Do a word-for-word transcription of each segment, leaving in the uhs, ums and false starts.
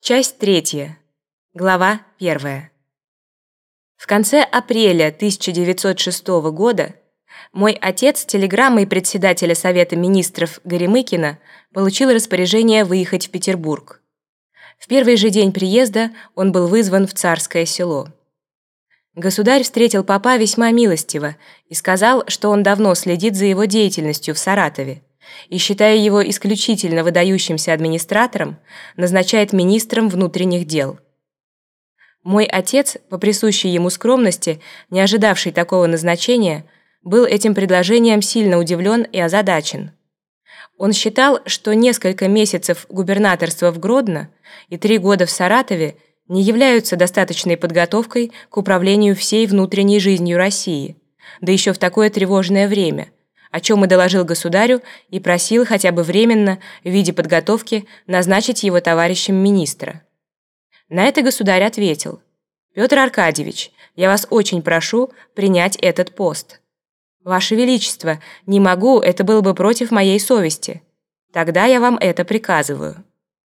Часть третья. Глава первая. В конце апреля тысяча девятьсот шестого года мой отец телеграммой председателя Совета министров Горемыкина получил распоряжение выехать в Петербург. В первый же день приезда он был вызван в Царское Село. Государь встретил папа весьма милостиво и сказал, что он давно следит за его деятельностью в Саратове и, считая его исключительно выдающимся администратором, назначает министром внутренних дел. Мой отец, по присущей ему скромности, не ожидавший такого назначения, был этим предложением сильно удивлен и озадачен. Он считал, что несколько месяцев губернаторства в Гродно и три года в Саратове не являются достаточной подготовкой к управлению всей внутренней жизнью России, да еще в такое тревожное время, о чем и доложил государю и просил хотя бы временно в виде подготовки назначить его товарищем министра. На это государь ответил: «Петр Аркадьевич, я вас очень прошу принять этот пост. Ваше Величество, не могу, это было бы против моей совести. Тогда я вам это приказываю».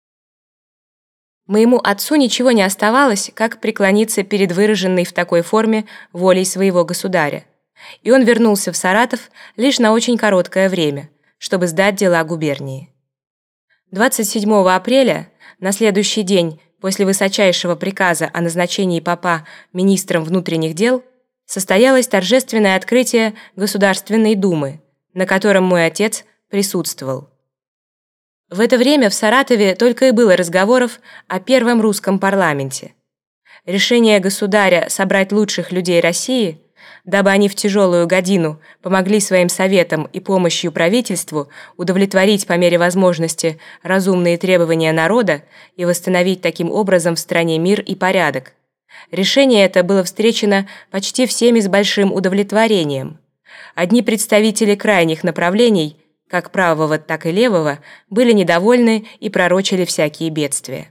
Моему отцу ничего не оставалось, как преклониться перед выраженной в такой форме волей своего государя, и он вернулся в Саратов лишь на очень короткое время, чтобы сдать дела губернии. двадцать седьмого апреля, на следующий день после высочайшего приказа о назначении папа министром внутренних дел, состоялось торжественное открытие Государственной Думы, на котором мой отец присутствовал. В это время в Саратове только и было разговоров о первом русском парламенте. Решение государя собрать лучших людей России, дабы они в тяжелую годину помогли своим советам и помощью правительству удовлетворить по мере возможности разумные требования народа и восстановить таким образом в стране мир и порядок. Решение это было встречено почти всеми с большим удовлетворением. Одни представители крайних направлений, как правого, так и левого, были недовольны и пророчили всякие бедствия.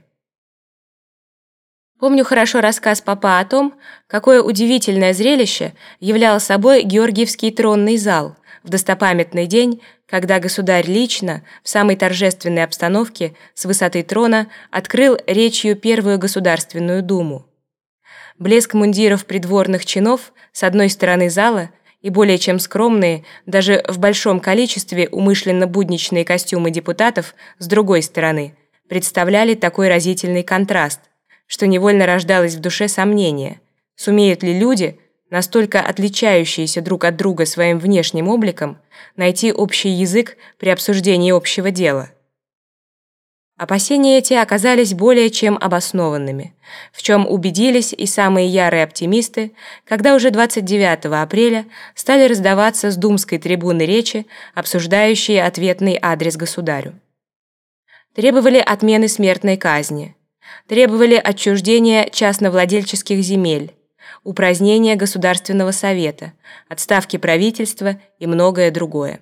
Помню хорошо рассказ папа о том, какое удивительное зрелище являл собой Георгиевский тронный зал в достопамятный день, когда государь лично, в самой торжественной обстановке, с высоты трона, открыл речью Первую Государственную Думу. Блеск мундиров придворных чинов с одной стороны зала и более чем скромные, даже в большом количестве умышленно будничные костюмы депутатов с другой стороны представляли такой разительный контраст, что невольно рождалось в душе сомнение, сумеют ли люди, настолько отличающиеся друг от друга своим внешним обликом, найти общий язык при обсуждении общего дела. Опасения эти оказались более чем обоснованными, в чем убедились и самые ярые оптимисты, когда уже двадцать девятого апреля стали раздаваться с думской трибуны речи, обсуждающие ответный адрес государю. Требовали отмены смертной казни, требовали отчуждения частновладельческих земель, упразднения Государственного совета, отставки правительства и многое другое.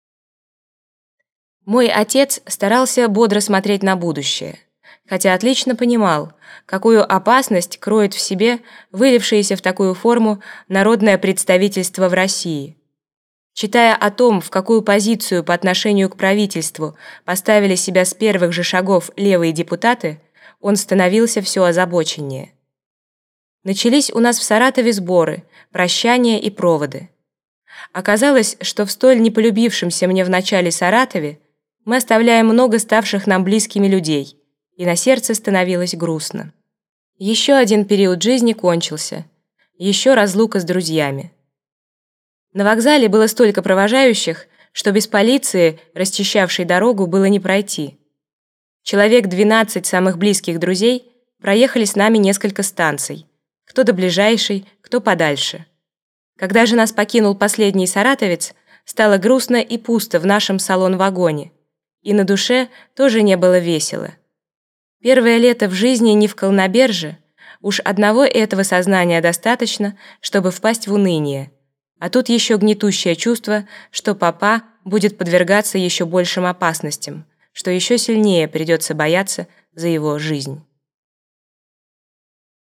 Мой отец старался бодро смотреть на будущее, хотя отлично понимал, какую опасность кроет в себе вылившееся в такую форму народное представительство в России. Читая о том, в какую позицию по отношению к правительству поставили себя с первых же шагов левые депутаты, он становился все озабоченнее. Начались у нас в Саратове сборы, прощания и проводы. Оказалось, что в столь неполюбившемся мне в начале Саратове мы оставляем много ставших нам близкими людей, и на сердце становилось грустно. Еще один период жизни кончился, еще разлука с друзьями. На вокзале было столько провожающих, что без полиции, расчищавшей дорогу, было не пройти. Человек двенадцать самых близких друзей проехали с нами несколько станций, кто до ближайшей, кто подальше. Когда же нас покинул последний саратовец, стало грустно и пусто в нашем салон-вагоне, и на душе тоже не было весело. Первое лето в жизни не в Колноберже, уж одного этого сознания достаточно, чтобы впасть в уныние, а тут еще гнетущее чувство, что папа будет подвергаться еще большим опасностям, что еще сильнее придется бояться за его жизнь.